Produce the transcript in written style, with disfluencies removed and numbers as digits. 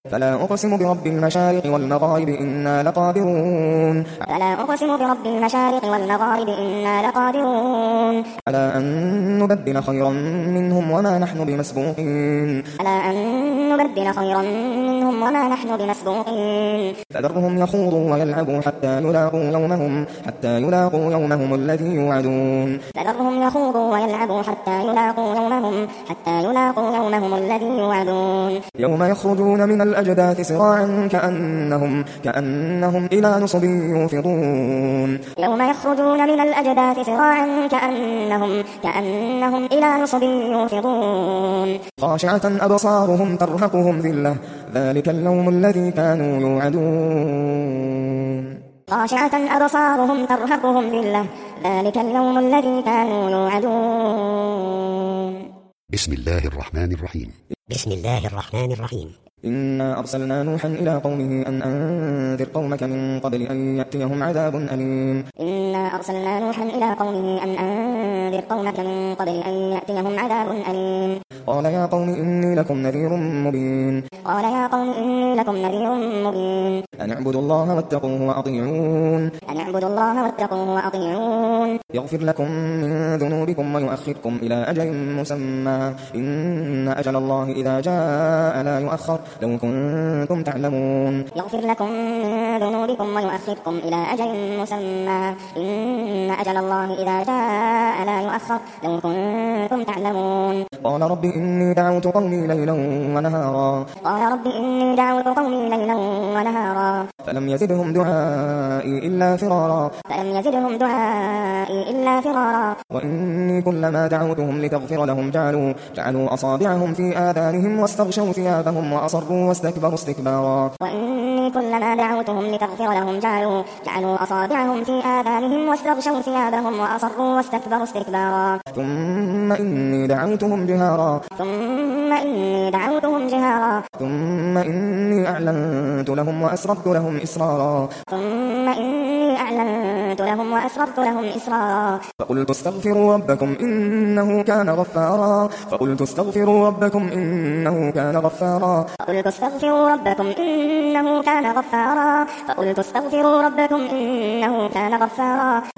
فلا أقسم برب المشارق والمغارب إنا لقادرون فلا أقسم برب المشارق والمغارب إنا لقادرون على أن نبدل خيرا منهم وما نحن بمسبوقين على أن نبدل خيرا منهم وما نحن بمسبوقين فذرهم يخوضوا ويلعبوا حتى يلاقوا يومهم الذي يوعدون فذرهم يخوضوا ويلعبوا حتى يلاقوا يومهم الذي يوعدون يوم يخرجون من الأجداث سراعا كأنهم إلى نصب يوفضون يوم يخرجون من الأجداث سراعا كأنهم إلى نصب يوفضون خاشعة أبصارهم ترهقهم ذلة ذلك اليوم الذي كانوا يوعدون خاشعة أبصارهم ترهقهم ذلة ذلك اليوم الذي كانوا يوعدون بسم الله الرحمن الرحيم. بسم الله الرحمن الرحيم. إنا أرسلنا نوحا إلى قومه أن أنذر قومك من قبل أن يأتيهم عذاب أليم إنا أرسلنا نوحا إلى قومه أن أنذر قومك من قبل أن يأتيهم عذاب أليم قال يا قوم إني لكم نذير مبين أن اعبدوا الله واتقوه وأطيعون يغفر لكم من ذنوبكم ويؤخركم إلى أجل مسمى إن أجل الله إذا جاء لا يؤخر لو كنتم تعلمون يغفر لكم من ذنوبكم ويؤخركم إلى أجل مسمى إن أجل الله إذا جاء لا يؤخر لو كنتم تعلمون قال رب إني دعوت قومي ليلا ونهارا فلم يزدهم دعائي إلا فرارا وإني كلما دعوتهم لتغفر لهم جعلوا أصابعهم في آذانهم واستغشوا ثيابهم وأصروا واستكبروا استكبارا وإني كلما دعوتهم لتغفر لهم جعلوا أصابعهم في آذانهم واستغشوا ثيابهم وأصروا واستكبروا استكبارا ثم إني دعوتهم جهارا ثم إني أعلنت لهم وأسررت لهم إسرارا فقلت استغفروا ربكم إنه كان غفارا